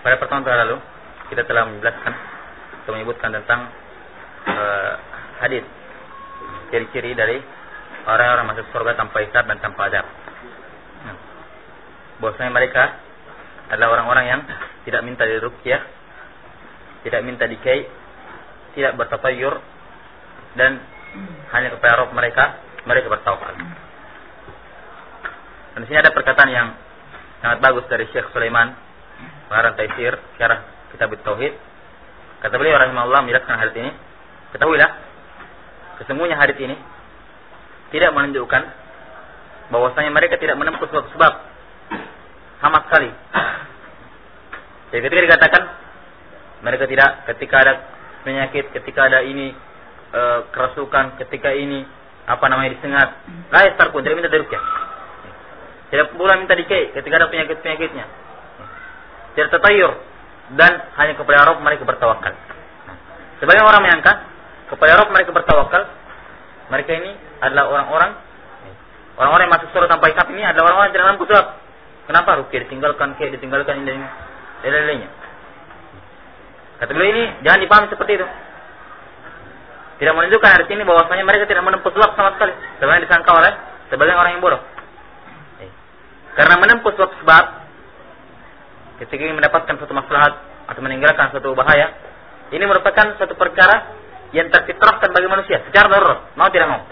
pada pertemuan lalu kita telah menjelaskan atau menyebutkan tentang hadis ciri-ciri dari orang-orang masuk surga tanpa hisab dan tanpa azab. Bahwasanya mereka adalah orang-orang yang tidak minta diruqyah, tidak minta dikai, tidak bertatayur, dan hanya kepada Rabb mereka bertawakal. Dan di sini ada perkataan yang sangat bagus dari Syekh Sulaiman pengarang Taisir syarah Kitab Tauhid. Kata beliau rahimahullah menjelaskan hadis ini, ketahuilah sesungguhnya hadis ini tidak menunjukkan bahwasanya mereka tidak menempuh sebab sama sekali. Jadi ketika dikatakan mereka tidak, ketika ada penyakit, ketika ada ini kerasukan, ketika ini disengat, la yastarqun, tidak minta diruqyah. Tidak pula minta dikai ketika ada penyakit-penyakitnya. Tidak tatayur dan hanya kepada Rabb mereka bertawakal. Sebagian orang menyangka kepada Rabb mereka bertawakal, mereka ini adalah orang-orang yang masuk surga tanpa hisab ini adalah orang-orang yang tidak mampu sebab. Kenapa ruqyah ditinggalkan ini dan lain-lainnya? Kata beliau ini jangan dipahami seperti itu. Tidak menunjukkan hadis ini bahwasanya mereka tidak menempuh sebab sama sekali, sebagaimana disangka oleh sebagian orang yang bodoh. Karena menempuh sebab ketika ingin mendapatkan suatu maslahat atau meninggalkan suatu bahaya, ini merupakan suatu perkara yang terfitrahkan bagi manusia secara darurat, mau tidak mau.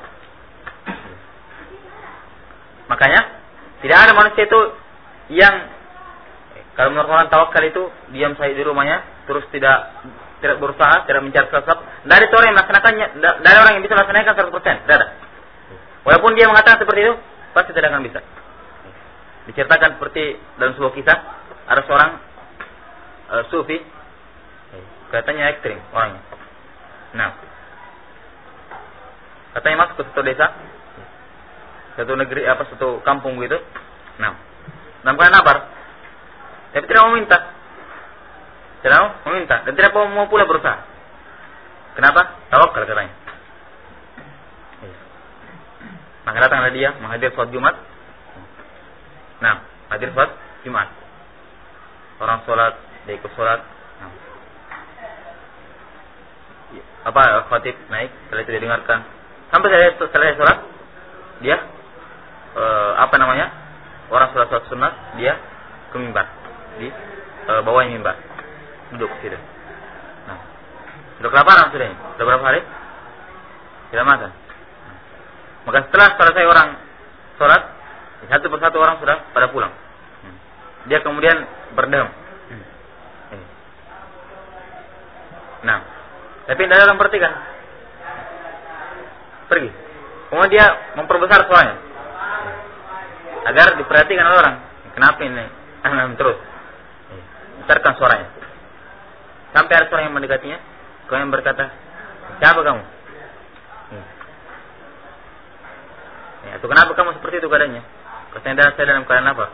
Makanya tidak ada manusia itu yang kalau menurut orang tawakal itu diam saja di rumahnya, terus tidak berusaha, tidak mencari sebab. Dari orang yang melaksanakannya, dari orang yang bisa melaksanakan 100%, tidak ada. Walaupun dia mengatakan seperti itu, pasti tidak akan bisa. Diceritakan seperti dalam sebuah kisah, ada seorang sufi, katanya ekstrim orangnya. Nah, katanya masuk ke satu desa, satu negeri, satu kampung gitu. Nah, dalam keadaan lapar, tapi tidak mau minta, dan tidak mau pula berusaha. Kenapa? Tawakal katanya. Maka datanglah dia menghadir sholat Jumat. Nah, hadir sholat Jumat. Orang sholat, dia ikut sholat. Khatib naik, setelah itu dia dengarkan. Sampai selesai sholat, dia orang sholat sunat, dia ke mimbar, di bawahnya mimbar, duduk situ. Nah, sudah kelaparan sudah ini. Sudah berapa hari? Tidak makan. Maka setelah selesai orang sholat, satu persatu orang sudah pada pulang. Dia kemudian berdem. Nah, tapi tidak ada orang perhatikan. Pergi. Kemudian dia memperbesar suaranya agar diperhatikan oleh orang. Kenapa ini? Terus besarkan suaranya. Sampai ada seorang yang mendekatinya, kemudian berkata, siapa kamu? Atau kenapa kamu seperti itu keadaannya? Katanya saya dalam keadaan apa?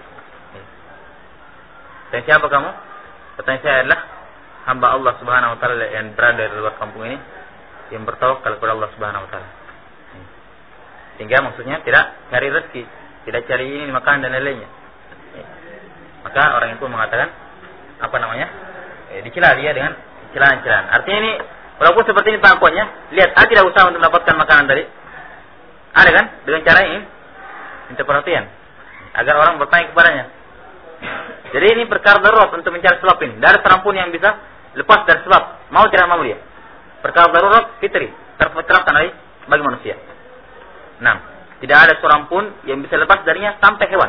Dan siapa kamu? Katanya saya adalah hamba Allah Subhanahu Wa Taala yang berada di luar kampung ini, yang bertawakal kepada Allah Subhanahu Wa Taala. Sehingga maksudnya tidak cari rezeki, tidak cari ini makan dan lain-lainnya. Maka orang itu mengatakan dicela dia dengan celaan-celaan. Artinya ini walaupun seperti ini pengakuannya, lihat, tidak usaha untuk mendapatkan makanan tadi. Ada kan? Dengan cara ini minta perhatian agar orang bertanya kepadanya. Jadi ini perkara darurat untuk mencari sebab ini. Dari seorang pun yang bisa lepas dari sebab, mau tidak mau dia. Perkara darurat fitri, terfitrahkan bagi manusia. Nah, tidak ada seorang pun yang bisa lepas darinya sampai hewan.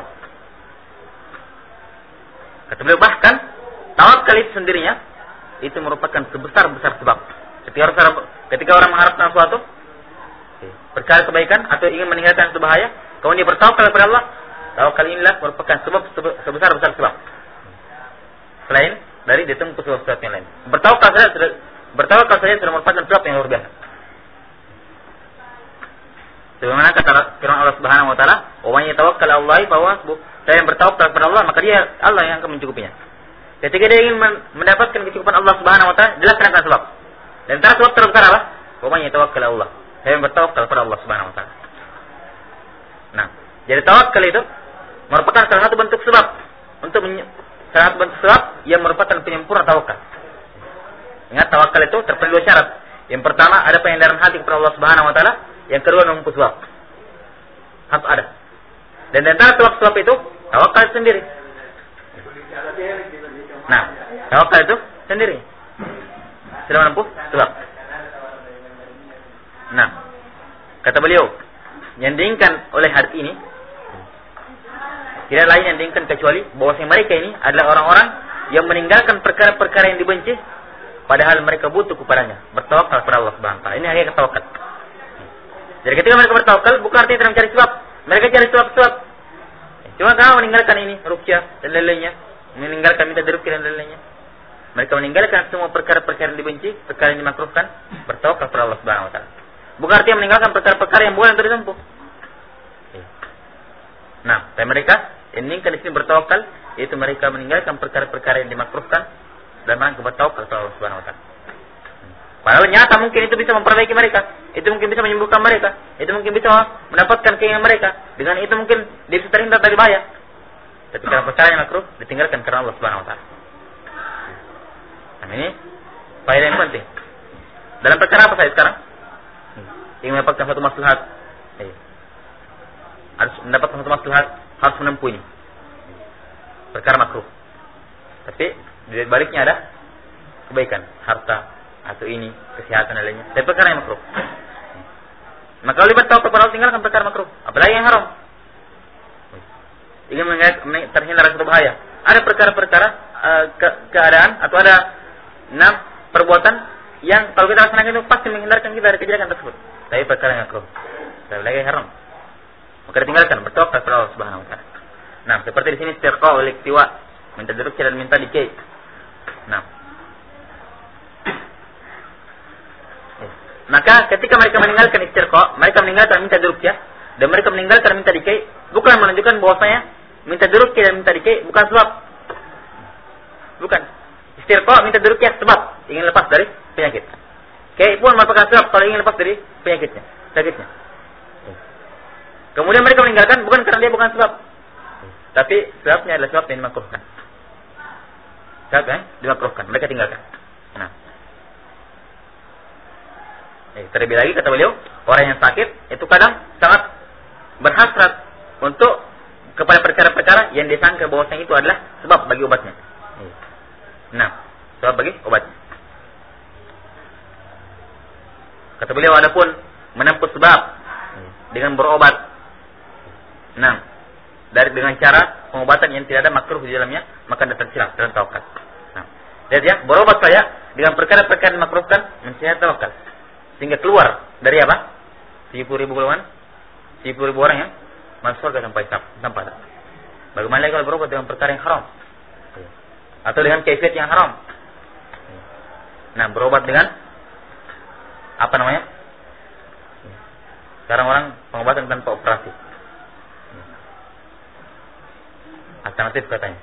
Kata beliau, bahkan tawakal itu sendirinya itu merupakan sebesar-besar sebab. Ketika orang mengharapkan sesuatu, perkara kebaikan atau ingin meninggalkan suatu bahaya, kemudian dia bertawakal kepada Allah, tawakal inilah merupakan sebesar-besar sebab. Selain dari ditempuh sebab-sebab yang lain. Bertawakal saja sudah merupakan sebab yang luar biasa. Sebagaimana kata firman Allah Subhanahu Wa Taala, "Wa man yatawakkal 'ala Allahi fa huwa hasbuh." Saya yang bertawakal kepada Allah, maka dia Allah yang akan mencukupinya. Ketika dia ingin mendapatkan kecukupan Allah Subhanahu Wa Taala, jelaskan sebab. Dan antara sebab terbesar apa? Wa man yatawakkal 'ala Allah. Saya yang bertawakal kepada Allah Subhanahu Wa Taala. Nah, jadi tawakal itu merupakan salah satu bentuk sebab untuk syarat bentuk sebab yang merupakan penyempurna tawakal. Ingat, tawakal itu terpenuhi 2 syarat. Yang pertama, ada penyandaran hati kepada Allah Subhanahu wa taala. Yang kedua, menempuh sebab. Harus ada. Dan di antara sebab-sebab itu, tawakal sendiri. Nah, tawakal itu sendiri sudah menempuh sebab. Nah, kata beliau, yang diinginkan oleh hadis ini tidak lain yang diinginkan kecuali bahwasanya mereka ini adalah orang-orang yang meninggalkan perkara-perkara yang dibenci, padahal mereka butuh kepadanya, bertawakal kepada Allah Subhanahu wa taala. Ini hakikat tawakal. Jadi ketika mereka bertawakal, bukan artinya tidak mencari sebab. Mereka cari sebab-sebab. Cuma kamu meninggalkan ini, ruqyah dan lain-lainnya, meninggalkan minta diruqyah dan lain-lainnya. Mereka meninggalkan semua perkara-perkara yang dibenci, perkara yang dimakruhkan, bertawakal kepada Allah Subhanahu wa taala. Bukan artinya meninggalkan perkara-perkara yang boleh untuk ditempuh. Nah, dan mereka inginkan di sini bertawakal, yaitu mereka meninggalkan perkara-perkara yang dimakruhkan dan mereka bertawakal kepada Allah Subhanahu wa taala. Padahal nyata mungkin itu bisa memperbaiki mereka, itu mungkin bisa menyembuhkan mereka, itu mungkin bisa mendapatkan keinginan mereka. Dengan itu mungkin dia bisa terhindar dari bahaya. Ketika perkara yang makruh ditinggalkan karena Allah Subhanahu wa taala. Nah, ini faedah yang penting. Dalam perkara apa saya sekarang? Ingin mendapatkan satu maslahat. Harus mendapatkan satu maslahat, harus menempuh ini. Perkara makruh. Tapi di baliknya ada kebaikan, harta atau ini, kesehatan dan lainnya. Tapi perkara yang makruh. Maka kalau bertawakal kepada Allah, tinggalkan perkara makruh, apalagi yang haram. Ingin terhindar dari suatu bahaya. Ada perkara-perkara keadaan atau ada perbuatan yang kalau kita laksanakan itu pasti menghindarkan kita dari kejadian tersebut. Tapi perkara yang makruh, apalagi yang haram, maka ditinggalkan, bertawakal kepada Allah Subhanahu wa taala. Nah, seperti di sini istirqa wal iktiwa, minta duduk dan minta dikei. Nah, maka ketika mereka meninggalkan istirqa, mereka meninggalkan minta duduk dan mereka meninggalkan minta dikei, bukan menunjukkan bahwasanya minta duduk dan minta dikei bukan sebab. Bukan. Istirqa minta duduk sebab ingin lepas dari penyakit. Kei pun merupakan sebab kalau ingin lepas dari sakitnya. Kemudian mereka meninggalkan bukan karena dia bukan sebab, tapi sebabnya adalah sebab yang dimakruhkan. Sebab yang dimakruhkan, mereka tinggalkan. Nah, terlebih lagi kata beliau, orang yang sakit itu kadang sangat berhasrat untuk kepada perkara-perkara yang disangka bahwasanya itu adalah sebab bagi obatnya. Nah, sebab bagi obatnya. Kata beliau, adapun menempuh sebab dengan berobat, nah, dengan cara pengobatan yang tidak ada makruh di dalamnya, maka anda tersilap dalam tawakal. Nah, lihat ya, berobat saya dengan perkara-perkara yang dimakruhkan, mencari tawakal, sehingga keluar dari apa? 70.000 golongan, 70.000 orang yang masuk surga tanpa ada. Bagaimana lagi kalau berobat dengan perkara yang haram, atau dengan kaifiat yang haram? Nah, berobat dengan apa namanya? Sekarang orang pengobatan tanpa operasi, alternatif katanya.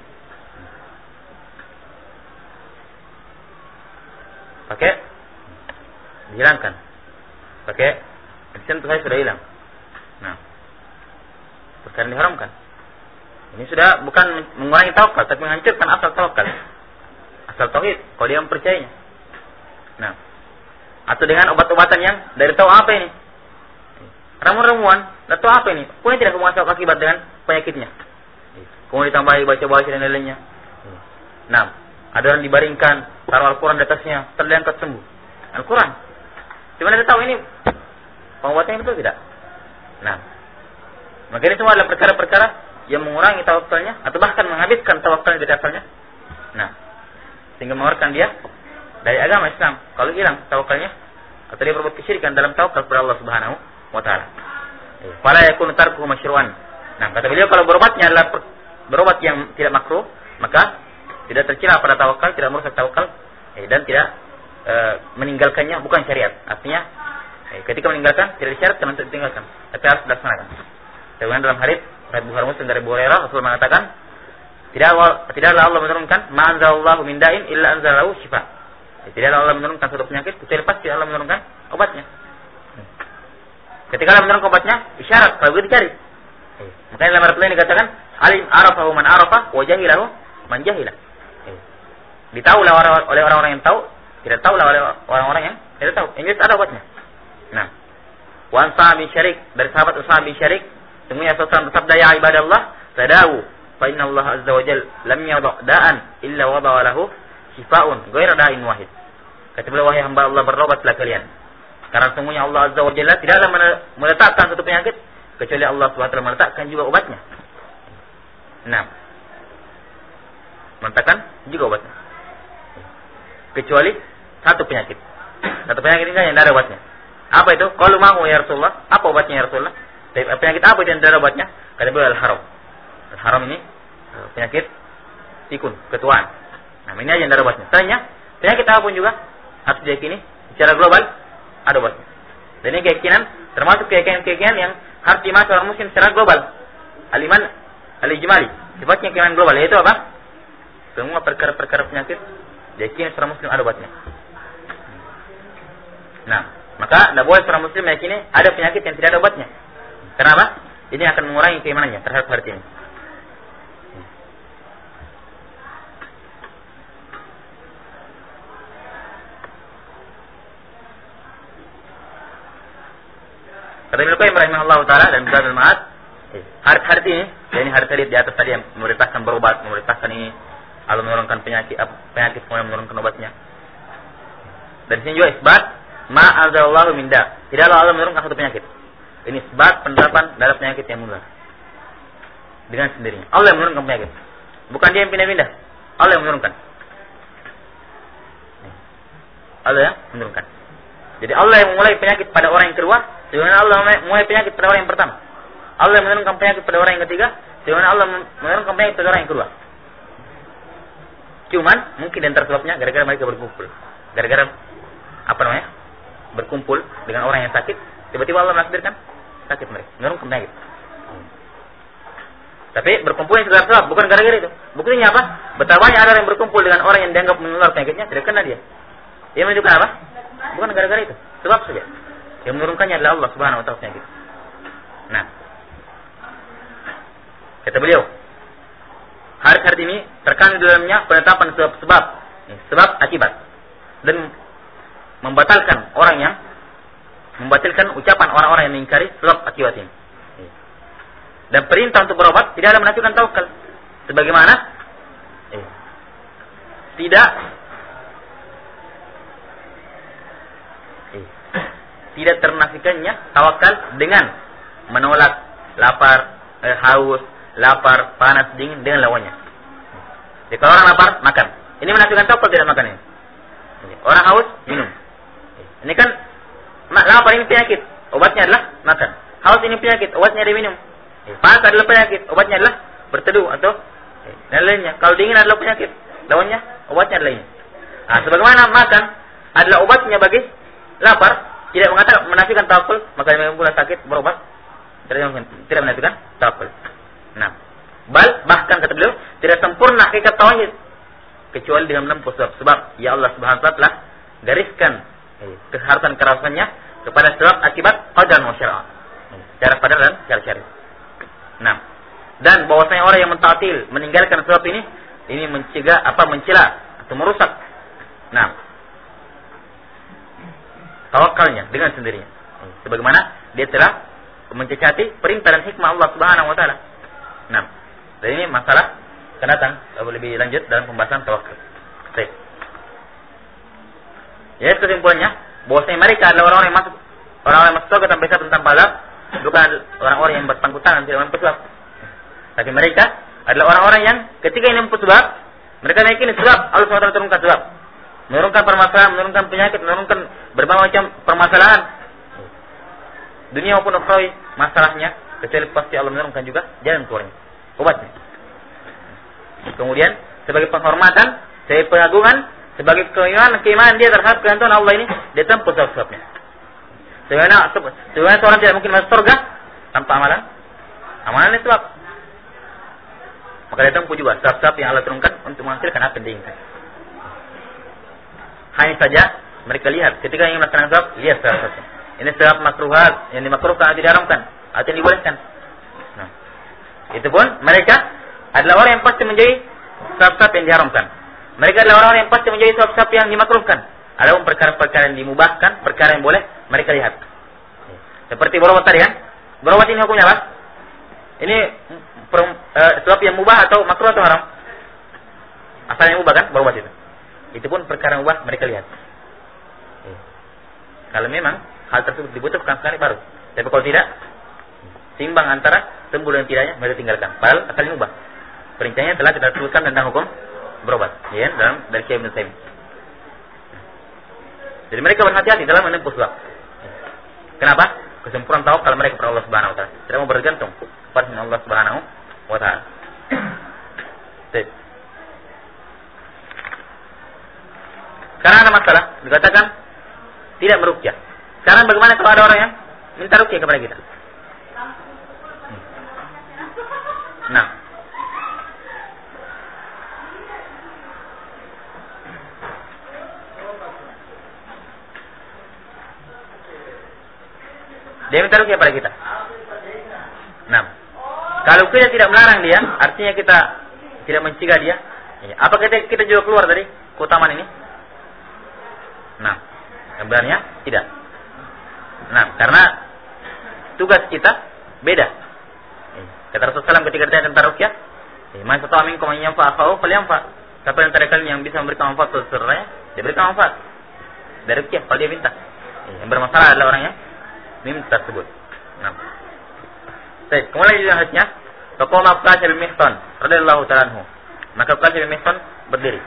Pakai dihilangkan, pakai medicine itu saya sudah hilang. Nah, perkara diharamkan. Ini sudah bukan mengurangi tawakal, tapi menghancurkan asal tawakal, asal tauhid kalau dia mempercayainya. Nah, atau dengan obat-obatan yang dari tahu apa ini, ramuan-ramuan, tidak tahu apa ini, pun tidak bermasalah akibat dengan penyakitnya. Kemudian ditambahi baca-baca dan lainnya. Nah, ada orang dibaringkan, taruh Al-Quran di atasnya, terangkat sembuh. Al-Quran. Cuma kita tahu ini pengobatannya betul tidak? Nah, maka ini semua adalah perkara-perkara yang mengurangi tawakalnya atau bahkan menghabiskan tawakalnya dari asalnya. Nah, sehingga mengeluarkan dia dari agama Islam kalau hilang tawakalnya atau dia berbuat kesyirikan dalam tawakal kepada Allah Subhanahu wa taala. Fala yakunu tarkuhu masyru'an. Nah, kata beliau kalau berobatnya adalah berobat yang tidak makruh, maka tidak tercela pada tawakal, tidak merusak tawakal, dan tidak meninggalkannya bukan syariat. Artinya ketika meninggalkan tidak disyaratkan untuk ditinggalkan, tapi harus dilaksanakan. Sebagaimana dalam hadis Bukhari Muslim dari Abu Hurairah, Rasul mengatakan, tidaklah Allah menurunkan ma anzalallahu min da'in illa anzalahu syifa. Tidaklah Allah menurunkan suatu penyakit kecuali pasti Allah menurunkan obatnya. Ketika Allah menurunkan obatnya, isyarat kalau begitu dicari. Makanya dalam ayat lain dikatakan, alim arafahu man arafa wa jahilahu manjahilah. Ditahulah oleh orang-orang yang tahu, tidak tahulah oleh orang-orang yang tidak tahu. Ini ada obatnya. Nah, wa sahabi syarik, dari sahabat sahabi syarik, semuanya Rasulullah bersabda, ya ibadallah, tadawu fa inna Allah azza wa jalla lam yadha da'an illa wada'a lahu shifaa'un ghairu da'in wahid. Kata beliau, wahai hamba Allah, berobatlah kalian. Karena semuanya Allah azza wa jalla tidaklah meletakkan satu penyakit kecuali Allah Subhanahu wa taala meletakkan juga obatnya. Nah, meletakkan juga obatnya. Kecuali satu penyakit. Satu penyakit ini yang tidak ada obatnya. Apa itu? Qalu ma huwa ya Rasulullah? Apa obatnya ya Rasulullah? Penyakit apa itu yang tidak ada obatnya? Kata beliau, al-haram. Al-haram ini penyakit pikun, ketuaan. Nah, ini aja yang tidak ada obatnya. Tanya, penyakit apapun juga harus diyakini secara global ada obatnya. Dan ini keyakinan termasuk keyakinan yang harus dimasuki orang muslim secara global. Al-iman al-ijmali. Sifatnya keyakinan global yaitu apa? Semua perkara-perkara penyakit diyakini seorang muslim ada obatnya. Nah, maka tidak boleh seorang muslim meyakini ada penyakit yang tidak ada obatnya. Kenapa? Ini akan mengurangi keimanannya terhadap hal ini. Kata Ibnu Qayyim rahimahullah taala dan Zadul Ma'ad, hadis ini, yakni hadis tadi di atas tadi yang memerintahkan berobat, memerintahkan ini Allah menurunkan penyakit kemudian menurunkan obatnya. Dan sini juga isbat ma anzalallahu min da. Tidaklah Allah menurunkan satu penyakit. Ini isbat penerapan dalam penyakit yang mudah. Dengan sendirinya. Allah yang menurunkan penyakit. Bukan dia yang pindah-pindah. Allah yang menurunkan. Allah yang menurunkan. Jadi Allah yang memulai penyakit pada orang yang kedua, sebagaimana Allah memulai penyakit pada orang yang pertama. Allah yang menurunkan penyakit pada orang yang ketiga, sebagaimana Allah menurunkan penyakit pada orang yang kedua. Cuman mungkin dan sebabnya gara-gara mereka berkumpul. Gara-gara berkumpul dengan orang yang sakit, tiba-tiba Allah menakdirkan sakit mereka, menurunkan penyakit. Tapi berkumpulnya segala sebab, bukan gara-gara itu. Buktinya apa? Betapa banyak ada yang berkumpul dengan orang yang dianggap menular penyakitnya, tidak kena dia. Dia menunjukkan apa? Bukan gara-gara itu, sebab saja. Yang menurunkannya adalah Allah Subhanahu wa taala penyakit. Nah, kata beliau, hadis ini terkandung dalamnya penetapan sebab akibat dan membatalkan ucapan orang-orang yang mengingkari sebab akibat ini. Dan perintah untuk berobat tidak ada menafikan tawakal. Sebagaimana tidak ternafikannya tawakal dengan menolak haus, lapar, panas, dingin dengan lawannya. Jadi kalau orang lapar, makan. Ini menafikan tawakal tidak makan ini. Orang haus, minum. Ini kan lapar ini penyakit, obatnya adalah makan. Haus ini penyakit, obatnya adalah minum. Panas adalah penyakit, obatnya adalah berteduh atau dan lainnya. Kalau dingin adalah penyakit, lawannya obatnya adalah ini. Nah, sebagaimana makan adalah obatnya bagi lapar, tidak mengatakan menafikan tawakal, maka yang pula sakit berobat tidak menafikan tawakal. Nah, bahkan kata beliau tidak sempurna hakikat tauhid kecuali dengan menempuh sebab ya Allah Subhanahu wa taala telah gariskan keharusan-kerasannya kepada sebab akibat qadar wa syar'a. Secara qadar dan secara syar'i. Nah, dan bahwasanya orang yang mentaatil meninggalkan sebab ini mencela atau merusak. Nah, tawakalnya dengan sendirinya. Sebagaimana dia telah mencacati perintah dan hikmah Allah Subhanahu wa taala. Nah, dan ini masalah akan datang lebih lanjut dalam pembahasan tawakal. Baik. Ya, kesimpulannya bahwasanya mereka adalah orang-orang yang masuk surga tanpa hisab dan tanpa azab, bukan orang-orang yang berpangku tangan tidak mampu sebab. Tapi mereka adalah orang-orang yang ketika ini mampu sebab, mereka meyakini sebab Allah SWT turunkan sebab. Menurunkan permasalahan, menurunkan penyakit, menurunkan berbagai macam permasalahan dunia maupun ukhrawi masalahnya, kecuali pasti Allah menurunkan juga jalan keluarnya, obatnya. Kemudian sebagai penghormatan, sebagai pengagungan, sebagai keimanan dia terhadap kehendak Allah ini, dia tempuh sebab-sebabnya. Sebagaimana seorang tidak mungkin masuk surga tanpa amalan ini sebab. Maka dia tempuh juga sebab-sebab yang Allah turunkan untuk menghasilkan apa yang diinginkan. Hanya saja mereka lihat ketika ingin melaksanakan sebab, lihat sebab-sebabnya. Ini sebab makruhat yang dimakruhkan atau diharamkan atau yang dibolehkan. Nah, itu pun mereka adalah orang yang pasti menjadi sebab-sebab yang diharamkan. Mereka adalah orang-orang yang pasti menjadi sebab-sebab yang dimakruhkan. Ada perkara-perkara yang dimubahkan, perkara yang boleh mereka lihat. Seperti berobat tadi kan? Berobat ini hukumnya apa? Ini sebab yang mubah atau makruh atau haram? Asalnya mubah kan? Berobat itu. Itu pun perkara mubah mereka lihat. Kalau memang hal tersebut dibutuhkan sekali baru. Tapi kalau tidak, timbang antara sembuh dan tidaknya mereka tinggalkan. Padahal asalnya mubah. Perinciannya telah kita sebutkan tentang hukum berobat, ya, dalam dari Syekh Ibnu Taimiyah. Jadi mereka berhati-hati dalam menempuh sebab. Kenapa? Kesempurnaan tawakal mereka kepada Allah Subhanahu wa taala. Tidak mau bergantung kepada Allah Subhanahu wa taala. Sekarang ada masalah, dikatakan tidak meruqyah. Sekarang bagaimana kalau ada orang yang minta ruqyah kepada kita? Nah, dia minta ruqyah pada kita. Nah, kalau kita tidak melarang dia, artinya kita tidak mencegah dia. Apa kita juga keluar dari keutamaan ini? Nah, sebenarnya tidak. Nah, karena tugas kita beda. Kata Rasulullah SAW ketika ditanya tentang ruqyah, "Man istata'a minkum an yanfa'a akhahu falyanfa'." Siapa yang antara kalian yang bisa memberikan manfaat kepada saudaranya, dia berikan manfaat. Dari ruqyah kalau dia minta. Yang bermasalah adalah orang yang minta tersebut. Nah. Baik, kemudian di hadisnya, faqama Uqasyah bin Mihsan radhiyallahu ta'ala anhu. Maka Uqasyah bin Mihsan berdiri.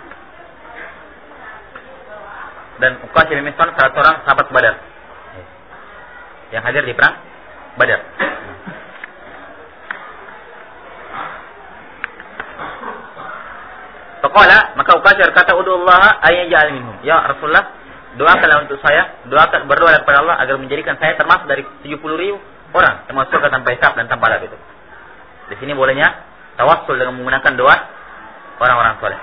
Dan Uqasyah bin Mihsan salah seorang sahabat Badar yang hadir di perang Badar. Faqala, maka Uqasyah berkata, "Ud'ullaha ay yaj'al minhum." Ya Rasulullah, doakanlah untuk saya, berdoa kepada Allah agar menjadikan saya termasuk dari 70.000 orang yang masuk surga tanpa hisab dan tanpa adab itu. Di sini bolehnya tawassul dengan menggunakan doa orang-orang soleh.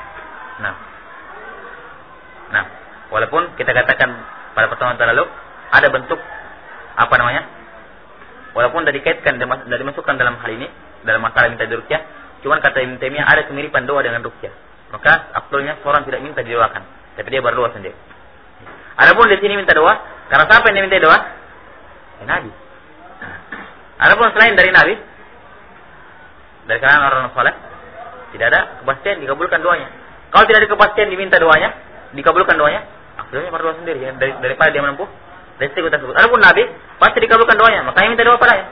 Nah, walaupun kita katakan pada pertemuan terlalu ada bentuk walaupun tidak dikaitkan dan dimasukkan dalam hal ini dalam masalah minta ruqyah, cuman kata Ibnu Taimiyah ada kemiripan doa dengan ruqyah. Maka afdalnya seorang tidak minta didoakan, tapi dia berdoa sendiri. Adapun di sini minta doa, karena siapa yang diminta doa? Nabi. Adapun selain dari Nabi, dari kalangan orang saleh, tidak ada kepastian dikabulkan doanya. Kalau tidak ada kepastian diminta doanya, dikabulkan doanya, afdalnya berdoa sendiri ya, daripada dia menempuh resiko tersebut. Adapun Nabi pasti dikabulkan doanya, makanya minta doa padanya.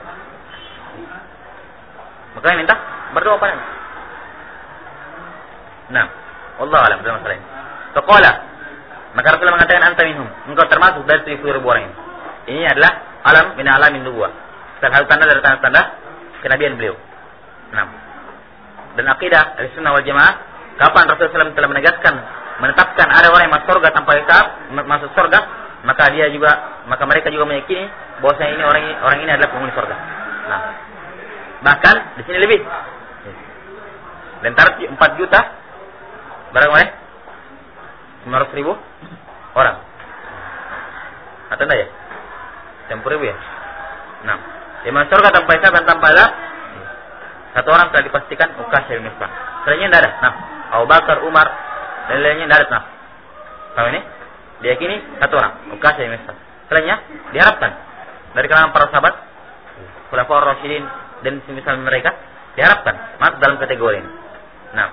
Makanya minta berdoa padanya. Nah, wallahu a'lam dalam masalah ini. Faqala, maka Rasulullah mengatakan anta minhum, engkau termasuk dari 70.000 orang ini. Ini adalah alam min alamin nubuwah. Salah satu tanda dari tanda-tanda kenabian beliau. Nah, dan akidah Ahlussunnah wal Jamaah, kapan Rasulullah SAW telah menetapkan ada orang yang masuk surga tanpa hisab, masuk surga, maka mereka juga meyakini bahwasanya ini orang ini adalah penghuni surga. Nah, bahkan di sini lebih. Lentar 4 juta barang oleh 900.000 orang. Atau enggak ya? 10.000 ya? Nah, di masuk surga tanpa hisab dan tanpa adab, satu orang telah dipastikan Uqasyah bin Mihsan. Selainnya tidak ada. Nah, Abu Bakar, Umar dan lainnya tidak ada. Nah, kalau ini diyakini satu orang Uqasyah bin Mihsan. Selainnya diharapkan dari kalangan para sahabat, Khulafaur Rasyidin dan semisal mereka diharapkan masuk dalam kategori ini. Nah,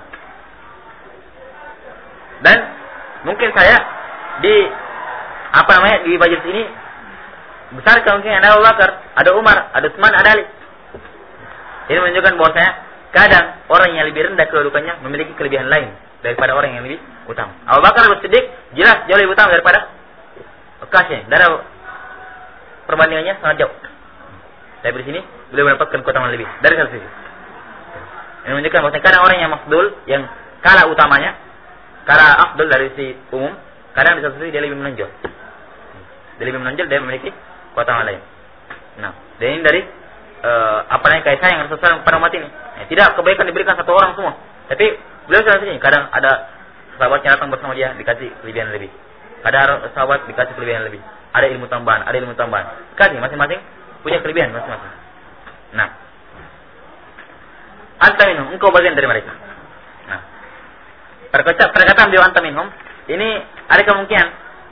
dan mungkin saya di majelis ini besar kemungkinan ada Abu Bakar, ada Umar, ada Utsman, ada Ali. Ini menunjukkan bahwasanya kadang orang yang lebih rendah kedudukannya memiliki kelebihan lain daripada orang yang lebih utama. Abu Bakar As-Siddiq jelas jauh lebih utama daripada Uqasyah. Dari perbandingannya sangat jauh. Tapi di sini beliau mendapatkan keutamaan lebih dari satu sisi. Ini menunjukkan bahwasanya kadang orang yang makdul, yang kalah utamanya, kalah afdal dari si umum, kadang di satu sisi dia lebih menonjol. Dia lebih menonjol, dia memiliki keutamaan lain. Nah, dan ini dari kasih sayang Rasulullah pada umat ini. Tidak kebaikan diberikan satu orang semua, tapi beliau selalu sini. Kadang ada sahabatnya datang bersama dia dikasih kelebihan lebih. Ada sahabat dikasih kelebihan lebih. Ada ilmu tambahan, Kasih masing-masing punya kelebihan masing-masing. Nah, anta minhum, engkau bagian dari mereka. Nah, perkataan beliau anta minhum ini ada kemungkinan.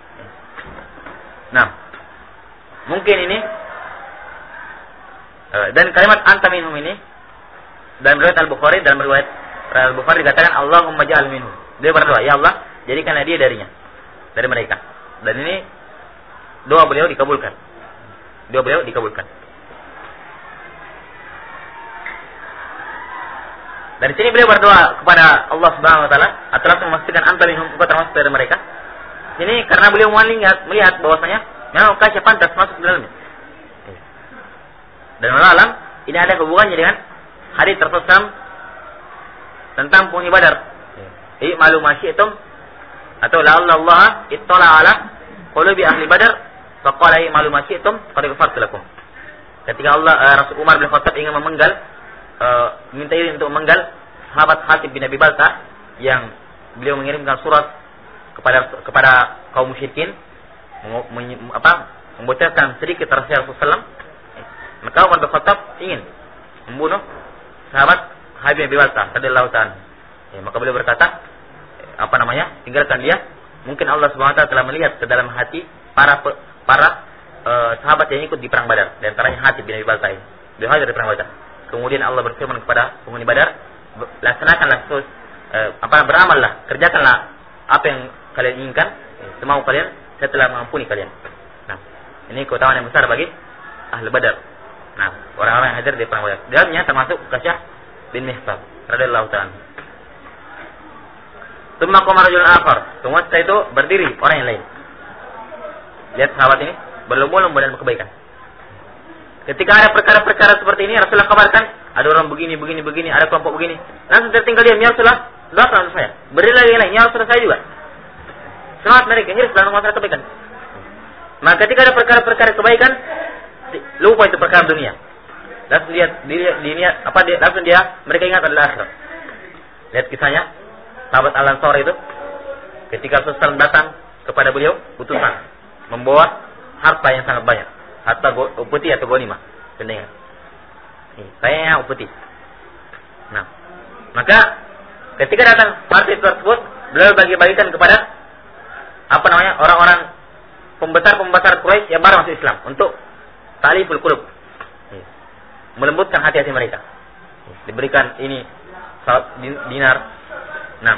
Nah, mungkin ini dan kalimat anta minhum ini dalam riwayat Al-Bukhari, dikatakan Allahumma ja'al minhum. Dia berdoa, ya Allah, jadikanlah dia dari mereka. Dan ini doa beliau dikabulkan. Dari sini beliau berdoa kepada Allah Subhanahu wa taala atas memastikan anta minhum, engkau termasuk dari mereka. Ini karena beliau melihat bahwasanya memang Kasyaf pantas masuk di dalamnya. Dan alam ini ada hubungannya dengan hadis Rasulullah tentang penghuni Badar. Malu masyi'tum atau la'alla Allah ittala ala qulubi ahli Badar faqala malu masyi'tum qad ghafartu lakum. Ketika Rasul Umar bin Khattab ingin minta izin untuk memenggal sahabat Hatib bin Abi Balta yang beliau mengirimkan surat kepada kaum musyrikin membocorkan sedikit rahasia Rasulullah, maka Umar bin Khattab ingin membunuh sahabat Hatib bin Abi Balta radhiyallahu ta'ala. Maka beliau berkata, tinggalkan dia. Mungkin Allah Subhanahu wa taala telah melihat ke dalam hati para sahabat yang ikut di perang Badar, di antaranya Hatib bin Abi Balta ini. Beliau hadir di perang Badar. Kemudian Allah berfirman kepada penghuni Badar, laksanakanlah beramallah, kerjakanlah apa yang kalian inginkan, semau kalian, saya telah mengampuni kalian. Nah, ini keutamaan yang besar bagi ahli Badar. Nah, orang-orang yang hadir di perang Badar. Dalamnya termasuk Kasyaf bin Mihsan radhiyallahu ta'ala. Tsumma qama rajulun akhar. Kemudian setelah itu berdiri orang yang lain. Lihat sahabat ini berlomba-lomba dalam kebaikan. Ketika ada perkara-perkara seperti ini, Rasulullah kabarkan, ada orang begini, ada kelompok begini. Langsung tertinggal dia, ya Rasulullah, doakan untuk saya. Beri lagi yang lain, ya Rasulullah saya juga. Semangat mereka, hidup dalam masalah kebaikan. Maka ketika ada perkara-perkara kebaikan, lupa itu perkara dunia. Langsung mereka ingat adalah akhirat. Lihat kisahnya, sahabat Al-Ansar itu, ketika Rasulullah datang kepada beliau, utusan, membawa harta yang sangat banyak. Harta upeti atau ghanimah. Dengar. Saya upeti. Nah, maka ketika datang harta tersebut, beliau bagi-bagikan kepada orang-orang pembesar Quraisy yang baru masuk Islam untuk ta'liful qulub. Melembutkan hati-hati mereka. Diberikan ini 100 dinar. Nah.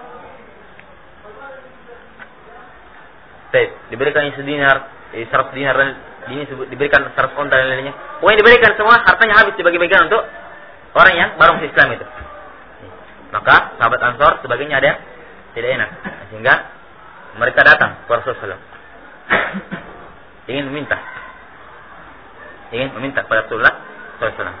Diberikan ini dinar, 100 dinar dan ini diberikan 100 onta dan lainnya. Pokoknya diberikan semua, hartanya habis dibagi-bagikan untuk orang yang baru masuk Islam itu. Maka sahabat Ansor sebagainya ada yang tidak enak, sehingga mereka datang ke Rasulullah ingin meminta kepada Rasulullah SAW.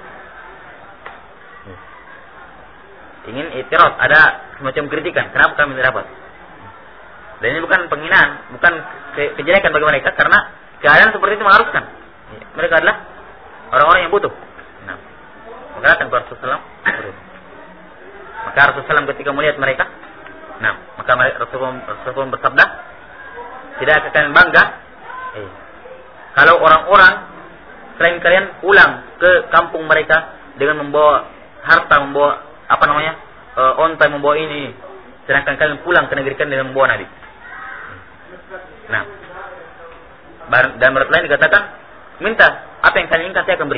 Ingin itiraf, ada semacam kritikan, kenapa kami tidak dapat. Dan ini bukan penghinaan, bukan kejelekan bagi mereka, karena keadaan seperti itu mengharuskan. Mereka adalah orang-orang yang butuh. Nah, maka datang ke Rasulullah. Maka Rasulullah ketika melihat mereka, maka Rasulullah bersabda, tidak akan bangga kalau orang-orang selain kalian pulang ke kampung mereka dengan membawa harta, membawa onta, membawa ini, sedangkan kalian pulang ke negeri kalian dengan membawa Nabi. Nah, dan menurut lain dikatakan, minta apa yang kalian inginkan saya akan beri.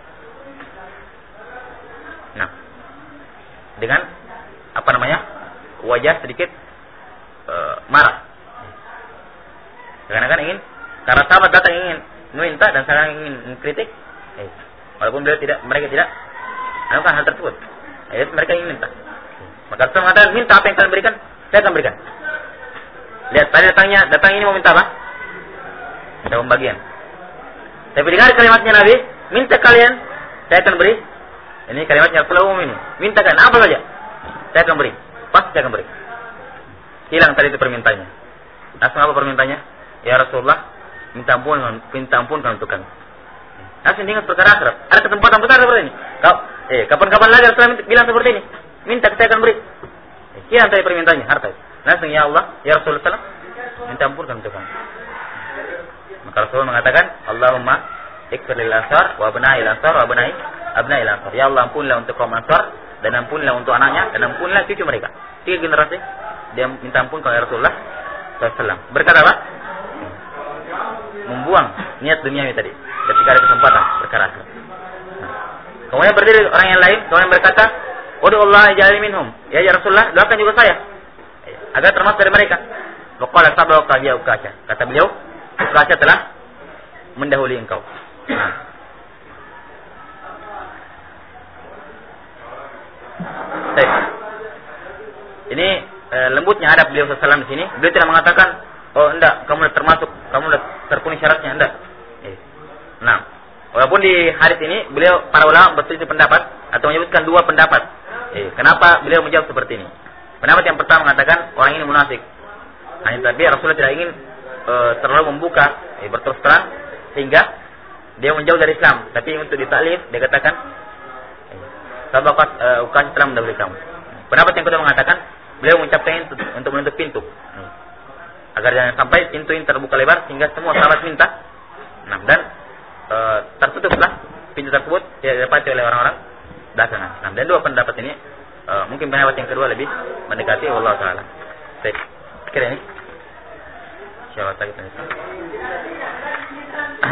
Nah, dengan wajah sedikit marah. Karena ingin, karena sahabat datang ingin meminta dan sekarang ingin mengkritik, walaupun mereka tidak melakukan hal tersebut. Mereka ingin minta. Maka Rasul mengatakan, minta apa yang kalian berikan, saya akan berikan. Lihat, tadi datang ini mau minta apa? Ada pembagian. Tapi dengar kalimatnya Nabi, minta kalian, saya akan beri. Ini kalimatnya Rasulullah umum ini. Minta kalian apa saja, saya akan beri. Pasti saya akan beri. Hilang tadi itu permintaannya. Langsung apa permintaannya? Ya Rasulullah, minta ampun untuk kami. Langsung ingat perkara akhirat. Ada kesempatan besar seperti ini. Kapan-kapan lagi Rasulullah bilang seperti ini. Minta saya akan beri. Hilang tadi permintaannya, harta. Langsung ya Allah, ya Rasulullah, minta ampun untuk kami. Maka Rasulullah mengatakan, Allahumma ikfir lil ansar wa abna'il ansar wa abna'il ansar. Ya Allah, ampunilah untuk kaum Ansar dan ampunilah untuk anaknya dan ampunilah cucu mereka. 3 generasi dia minta ampun kepada Rasulullah SAW. Berkata apa? Membuang niat duniawi tadi ketika ada kesempatan perkara akhirat. Kemudian berdiri orang yang lain, kemudian berkata, "Ud'u Allah ja'alni minhum." Ya Rasulullah, doakan juga saya agar termasuk dari mereka. Waqala sabaqaka ya Ukasha. Kata beliau, Ukasha telah mendahului engkau. Nah. Baik. Ini lembutnya adab beliau sallallahu di sini. Beliau tidak mengatakan, "Oh, enggak, kamu sudah termasuk, kamu sudah terpenuhi syaratnya." Enggak. Nah, walaupun di hadis ini beliau para ulama berselisih pendapat atau menyebutkan dua pendapat. Kenapa beliau menjawab seperti ini? Pendapat yang pertama mengatakan orang ini munafik. Hanya tapi Rasulullah tidak ingin terlalu membuka, berterus terang sehingga dia menjauh dari Islam. Tapi untuk ditaklif dia katakan sabaqat Ukasha telah mendahului kamu. Pendapat yang kedua mengatakan beliau mengucapkan untuk menutup pintu. Agar jangan sampai pintu ini terbuka lebar sehingga semua sahabat minta. Nah, dan tertutuplah pintu tersebut tidak didapati oleh orang-orang belakangan. Nah, dan dua pendapat ini mungkin pendapat yang kedua lebih mendekati Allah Taala. Baik, kira ini. Siapa lagi tadi?